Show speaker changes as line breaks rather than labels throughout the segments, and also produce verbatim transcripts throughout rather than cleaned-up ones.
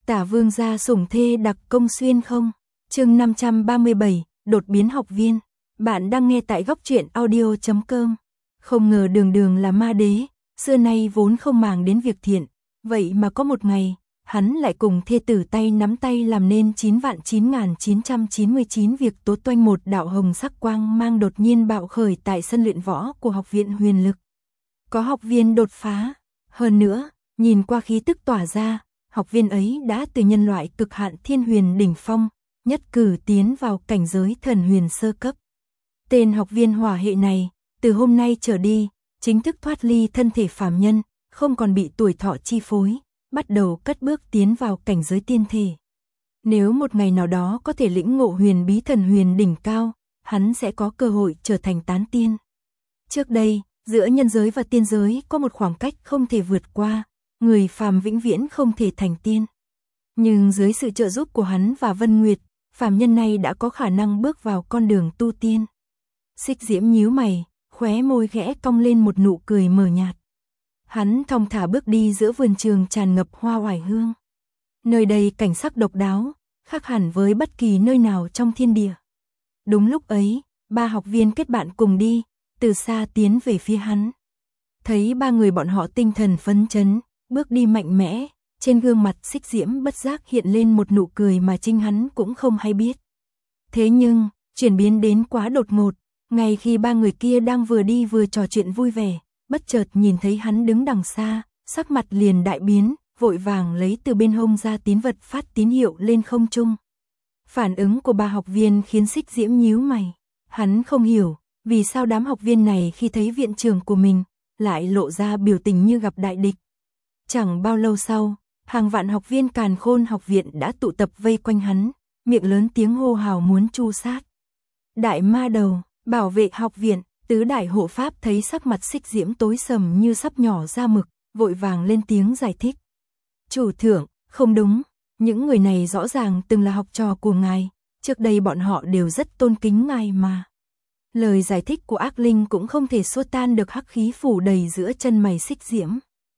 Tả vương gia sủng thê đặc công xuyên không? Chương năm trăm ba mươi bảy, đột biến học viên. Bạn đang nghe tại góc truyện audio chấm com. Không ngờ Đường Đường là ma đế, xưa nay vốn không màng đến việc thiện, vậy mà có một ngày, hắn lại cùng thê tử tay nắm tay làm nên chín vạn chín nghìn chín trăm chín mươi chín việc tốt toanh. Một đạo hồng sắc quang mang đột nhiên bạo khởi tại sân luyện võ của học viện Huyền Lực. Có học viên đột phá, hơn nữa, nhìn qua khí tức tỏa ra, học viên ấy đã từ nhân loại cực hạn thiên huyền đỉnh phong, nhất cử tiến vào cảnh giới thần huyền sơ cấp. Tên học viên hỏa hệ này, từ hôm nay trở đi, chính thức thoát ly thân thể phàm nhân, không còn bị tuổi thọ chi phối, bắt đầu cất bước tiến vào cảnh giới tiên thể. Nếu một ngày nào đó có thể lĩnh ngộ huyền bí thần huyền đỉnh cao, hắn sẽ có cơ hội trở thành tán tiên. Trước đây, giữa nhân giới và tiên giới có một khoảng cách không thể vượt qua, người phàm vĩnh viễn không thể thành tiên. Nhưng dưới sự trợ giúp của hắn và Vân Nguyệt, phàm nhân này đã có khả năng bước vào con đường tu tiên. Xích Diễm nhíu mày, khóe môi khẽ cong lên một nụ cười mờ nhạt. Hắn thong thả bước đi giữa vườn trường tràn ngập hoa oải hương. Nơi đây cảnh sắc độc đáo, khác hẳn với bất kỳ nơi nào trong thiên địa. Đúng lúc ấy, ba học viên kết bạn cùng đi, từ xa tiến về phía hắn. Thấy ba người bọn họ tinh thần phấn chấn, bước đi mạnh mẽ, trên gương mặt Xích Diễm bất giác hiện lên một nụ cười mà chính hắn cũng không hay biết. Thế nhưng, chuyển biến đến quá đột ngột, ngay khi ba người kia đang vừa đi vừa trò chuyện vui vẻ, bất chợt nhìn thấy hắn đứng đằng xa, sắc mặt liền đại biến, vội vàng lấy từ bên hông ra tín vật phát tín hiệu lên không trung. Phản ứng của ba học viên khiến Xích Diễm nhíu mày. Hắn không hiểu, vì sao đám học viên này khi thấy viện trưởng của mình, lại lộ ra biểu tình như gặp đại địch. Chẳng bao lâu sau, hàng vạn học viên Càn Khôn học viện đã tụ tập vây quanh hắn, miệng lớn tiếng hô hào muốn tru sát. Đại ma đầu, bảo vệ học viện, tứ đại hộ pháp thấy sắc mặt Xích Diễm tối sầm như sắp nhỏ ra mực, vội vàng lên tiếng giải thích. Chủ thượng, không đúng, những người này rõ ràng từng là học trò của ngài, trước đây bọn họ đều rất tôn kính ngài mà. Lời giải thích của Ác Linh cũng không thể xua tan được hắc khí phủ đầy giữa chân mày Xích Diễm.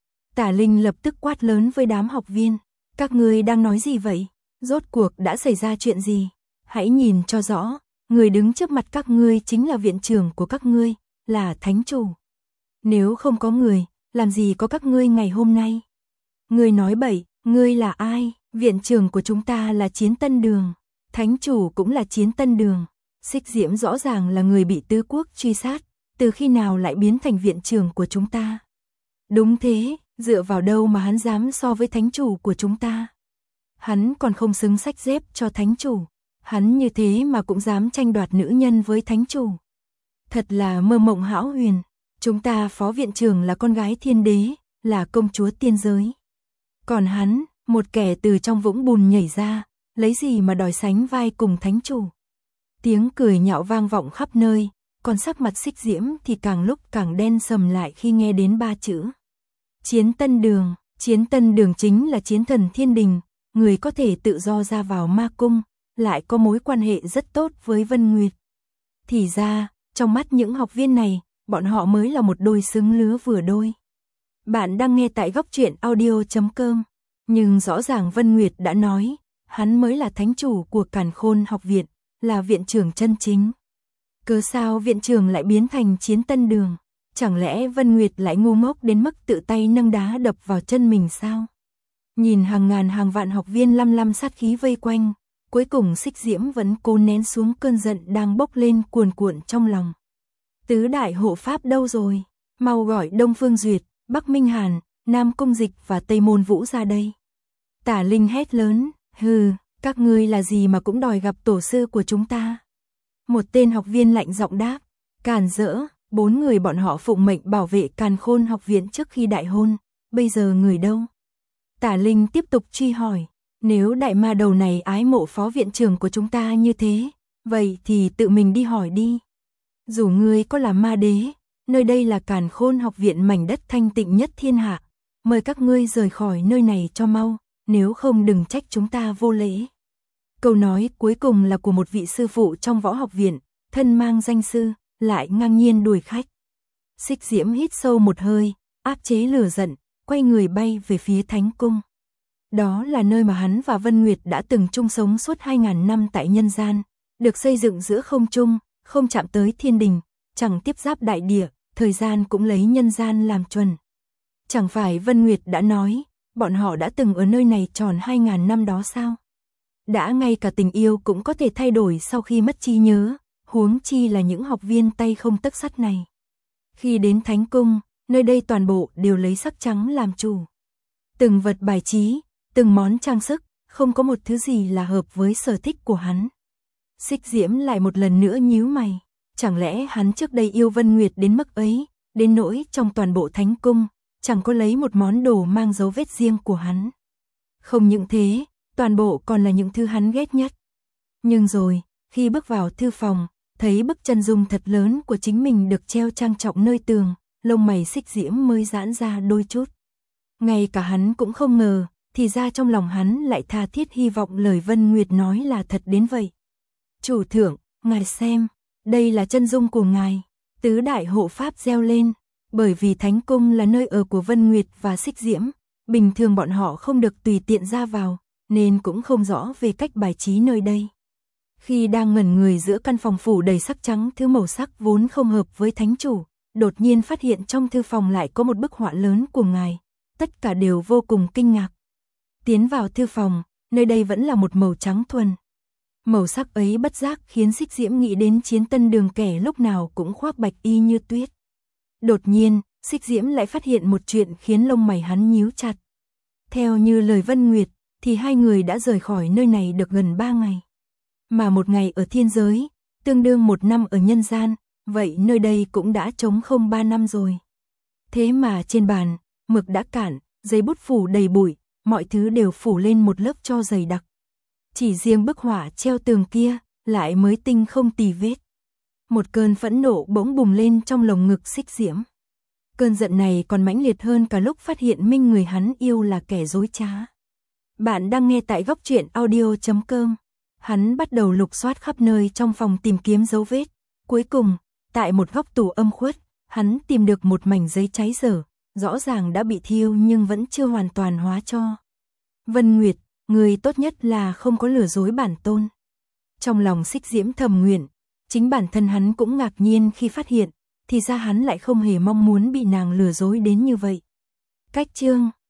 Tả Linh lập tức quát lớn với đám học viên, các ngươi đang nói gì vậy? Rốt cuộc đã xảy ra chuyện gì? Hãy nhìn cho rõ, người đứng trước mặt các ngươi chính là viện trưởng của các ngươi, là thánh chủ. Nếu không có người, làm gì có các ngươi ngày hôm nay? Ngươi nói bậy, ngươi là ai? Viện trưởng của chúng ta là Chiến Tân Đường, thánh chủ cũng là Chiến Tân Đường. Xích Diễm rõ ràng là người bị tứ quốc truy sát, từ khi nào lại biến thành viện trưởng của chúng ta? Đúng thế, dựa vào đâu mà hắn dám so với thánh chủ của chúng ta? Hắn còn không xứng xách dép cho thánh chủ, hắn như thế mà cũng dám tranh đoạt nữ nhân với thánh chủ. Thật là mơ mộng hão huyền, chúng ta phó viện trưởng là con gái thiên đế, là công chúa tiên giới. Còn hắn, một kẻ từ trong vũng bùn nhảy ra, lấy gì mà đòi sánh vai cùng thánh chủ? Tiếng cười nhạo vang vọng khắp nơi, còn sắc mặt Xích Diễm thì càng lúc càng đen sầm lại khi nghe đến ba chữ. Chiến Tân Đường, Chiến Tân Đường chính là chiến thần thiên đình, người có thể tự do ra vào ma cung, lại có mối quan hệ rất tốt với Vân Nguyệt. Thì ra, trong mắt những học viên này, bọn họ mới là một đôi xứng lứa vừa đôi. Bạn đang nghe tại góc truyện audio chấm com, nhưng rõ ràng Vân Nguyệt đã nói, hắn mới là thánh chủ của Càn Khôn học viện, là viện trưởng chân chính. Cớ sao viện trưởng lại biến thành Chiến Tân Đường? Chẳng lẽ Vân Nguyệt lại ngu ngốc đến mức tự tay nâng đá đập vào chân mình sao? Nhìn hàng ngàn hàng vạn học viên lăm lăm sát khí vây quanh, cuối cùng Xích Diễm vẫn cố nén xuống cơn giận đang bốc lên cuồn cuộn trong lòng. Tứ đại hộ pháp đâu rồi? Mau gọi Đông Phương Duyệt, Bắc Minh Hàn, Nam Cung Dịch và Tây Môn Vũ ra đây. Tả Linh hét lớn, hừ, các ngươi là gì mà cũng đòi gặp tổ sư của chúng ta? Một tên học viên lạnh giọng đáp, càn rỡ, bốn người bọn họ phụng mệnh bảo vệ Càn Khôn học viện trước khi đại hôn, bây giờ người đâu? Tả Linh tiếp tục truy hỏi, nếu đại ma đầu này ái mộ phó viện trưởng của chúng ta như thế, vậy thì tự mình đi hỏi đi. Dù ngươi có là ma đế, nơi đây là Càn Khôn học viện mảnh đất thanh tịnh nhất thiên hạ, mời các ngươi rời khỏi nơi này cho mau, nếu không đừng trách chúng ta vô lễ. Câu nói cuối cùng là của một vị sư phụ trong võ học viện, thân mang danh sư, lại ngang nhiên đuổi khách. Xích Diễm hít sâu một hơi, áp chế lửa giận, quay người bay về phía thánh cung. Đó là nơi mà hắn và Vân Nguyệt đã từng chung sống suốt hai ngàn năm tại nhân gian, được xây dựng giữa không trung, không chạm tới thiên đình, chẳng tiếp giáp đại địa, thời gian cũng lấy nhân gian làm chuẩn. Chẳng phải Vân Nguyệt đã nói, bọn họ đã từng ở nơi này tròn hai ngàn năm đó sao? Đã ngay cả tình yêu cũng có thể thay đổi sau khi mất trí nhớ, huống chi là những học viên tay không tấc sắt này. Khi đến Thánh Cung, nơi đây toàn bộ đều lấy sắc trắng làm chủ. Từng vật bài trí, từng món trang sức, không có một thứ gì là hợp với sở thích của hắn. Xích Diễm lại một lần nữa nhíu mày, chẳng lẽ hắn trước đây yêu Vân Nguyệt đến mức ấy, đến nỗi trong toàn bộ Thánh Cung, chẳng có lấy một món đồ mang dấu vết riêng của hắn. Không những thế, toàn bộ còn là những thứ hắn ghét nhất. Nhưng rồi, khi bước vào thư phòng, thấy bức chân dung thật lớn của chính mình được treo trang trọng nơi tường, lông mày Xích Diễm mới giãn ra đôi chút. Ngay cả hắn cũng không ngờ, thì ra trong lòng hắn lại tha thiết hy vọng lời Vân Nguyệt nói là thật đến vậy. Chủ thượng, ngài xem, đây là chân dung của ngài. Tứ đại hộ pháp reo lên, bởi vì Thánh Cung là nơi ở của Vân Nguyệt và Xích Diễm, bình thường bọn họ không được tùy tiện ra vào, nên cũng không rõ về cách bài trí nơi đây. Khi đang ngẩn người giữa căn phòng phủ đầy sắc trắng, thứ màu sắc vốn không hợp với thánh chủ, đột nhiên phát hiện trong thư phòng lại có một bức họa lớn của ngài, tất cả đều vô cùng kinh ngạc. Tiến vào thư phòng, nơi đây vẫn là một màu trắng thuần. Màu sắc ấy bất giác khiến Xích Diễm nghĩ đến Chiến Tân Đường kẻ lúc nào cũng khoác bạch y như tuyết. Đột nhiên, Xích Diễm lại phát hiện một chuyện khiến lông mày hắn nhíu chặt. Theo như lời Vân Nguyệt, thì hai người đã rời khỏi nơi này được gần ba ngày. Mà một ngày ở thiên giới, tương đương một năm ở nhân gian, vậy nơi đây cũng đã trống không ba năm rồi. Thế mà trên bàn, mực đã cạn, giấy bút phủ đầy bụi, mọi thứ đều phủ lên một lớp tro dày đặc. Chỉ riêng bức họa treo tường kia, lại mới tinh không tì vết. Một cơn phẫn nộ bỗng bùng lên trong lồng ngực Xích Diễm. Cơn giận này còn mãnh liệt hơn cả lúc phát hiện Minh người hắn yêu là kẻ dối trá. Bạn đang nghe tại góc truyện audio chấm com. Hắn bắt đầu lục soát khắp nơi trong phòng tìm kiếm dấu vết. Cuối cùng, tại một góc tủ âm khuất, hắn tìm được một mảnh giấy cháy dở, rõ ràng đã bị thiêu nhưng vẫn chưa hoàn toàn hóa tro. Vân Nguyệt, người tốt nhất là không có lừa dối bản tôn. Trong lòng Xích Diễm thầm nguyện, chính bản thân hắn cũng ngạc nhiên khi phát hiện, thì ra hắn lại không hề mong muốn bị nàng lừa dối đến như vậy. Cách chương